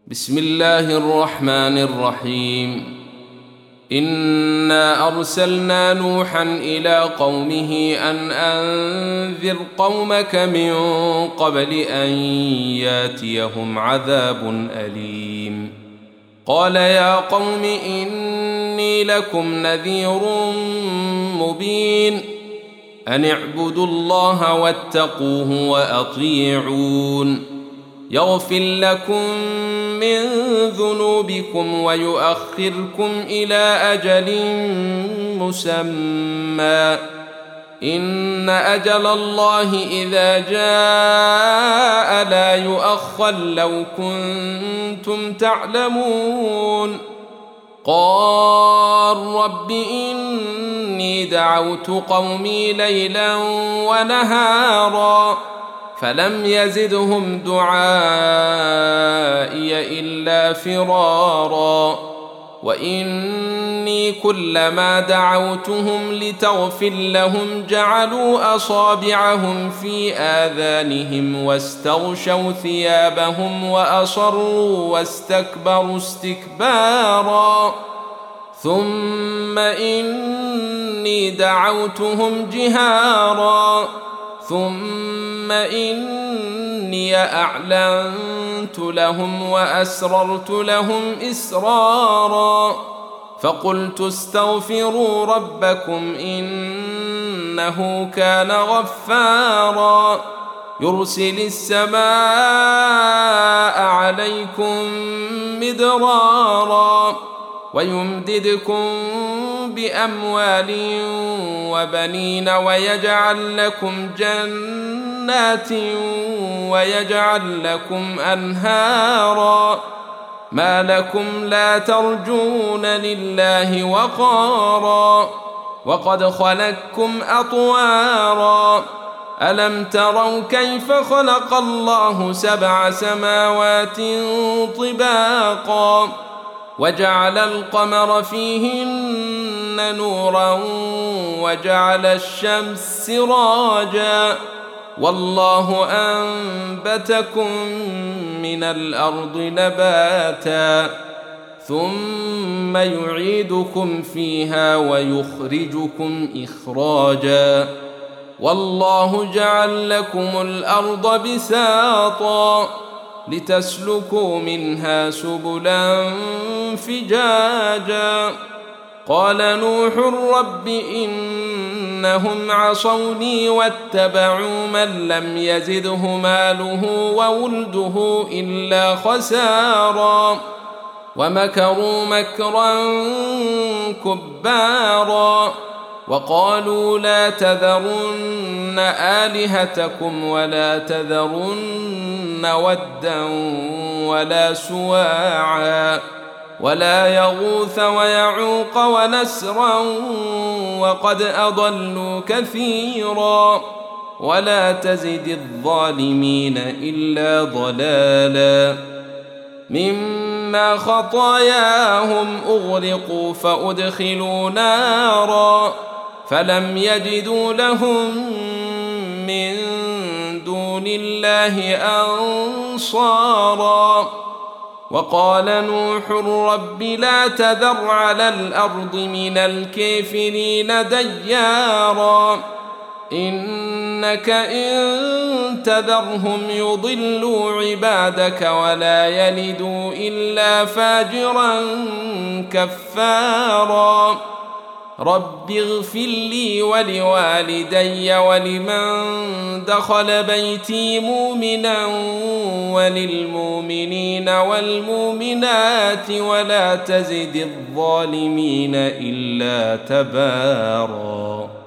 بسم الله الرحمن الرحيم. إنا أرسلنا نوحا إلى قومه أن أنذر قومك من قبل أن ياتيهم عذاب أليم. قال يا قوم إني لكم نذير مبين أن اعبدوا الله واتقوه وأطيعون يغفر لكم من ذنوبكم ويؤخركم إلى أجل مسمى إن أجل الله إذا جاء لا يؤخر لو كنتم تعلمون. قال رب إني دعوت قومي ليلا ونهارا فلم يزدهم دعائي إلا فرارا وإني كلما دعوتهم لتغفر لهم جعلوا أصابعهم في آذانهم واستغشوا ثيابهم وأصروا واستكبروا استكبارا ثم إني دعوتهم جهارا ثم إني أعلنت لهم وأسررت لهم إسرارا فقلت استغفروا ربكم إنه كان غفارا يرسل السماء عليكم مدرارا ويمددكم بأموال وبنين ويجعل لكم جنات ويجعل لكم أنهارا ما لكم لا ترجون لله وقارا وقد خلقكم أطوارا ألم تروا كيف خلق الله 7 سماوات طباقا وجعل القمر فيهن نورا وجعل الشمس سراجا والله أنبتكم من الأرض نباتا ثم يعيدكم فيها ويخرجكم إخراجا والله جعل لكم الأرض بساطا لتسلكوا منها سبلا فجاجا قال نوح رب إنهم عصوني واتبعوا من لم يزده ماله وولده إلا خسارا ومكروا مكرا كبارا وقالوا لا تذرن آلهتكم ولا تذرن ودا ولا سواعا ولا يغوث ويعوق ونسرا وقد أضلوا كثيرا ولا تزد الظالمين إلا ضلالا مما خطاياهم أغرقوا فأدخلوا نارا فلم يجدوا لهم من دون الله أنصارا وقال نوح رب لا تذر على الأرض من الكافرين ديارا إنك إن تذرهم يضلوا عبادك ولا يلدوا إلا فاجرا كفارا رب اغفر لي ولوالدي ولمن دخل بيتي مؤمنا وللمؤمنين والمؤمنات ولا تزد الظالمين إلا تبارا.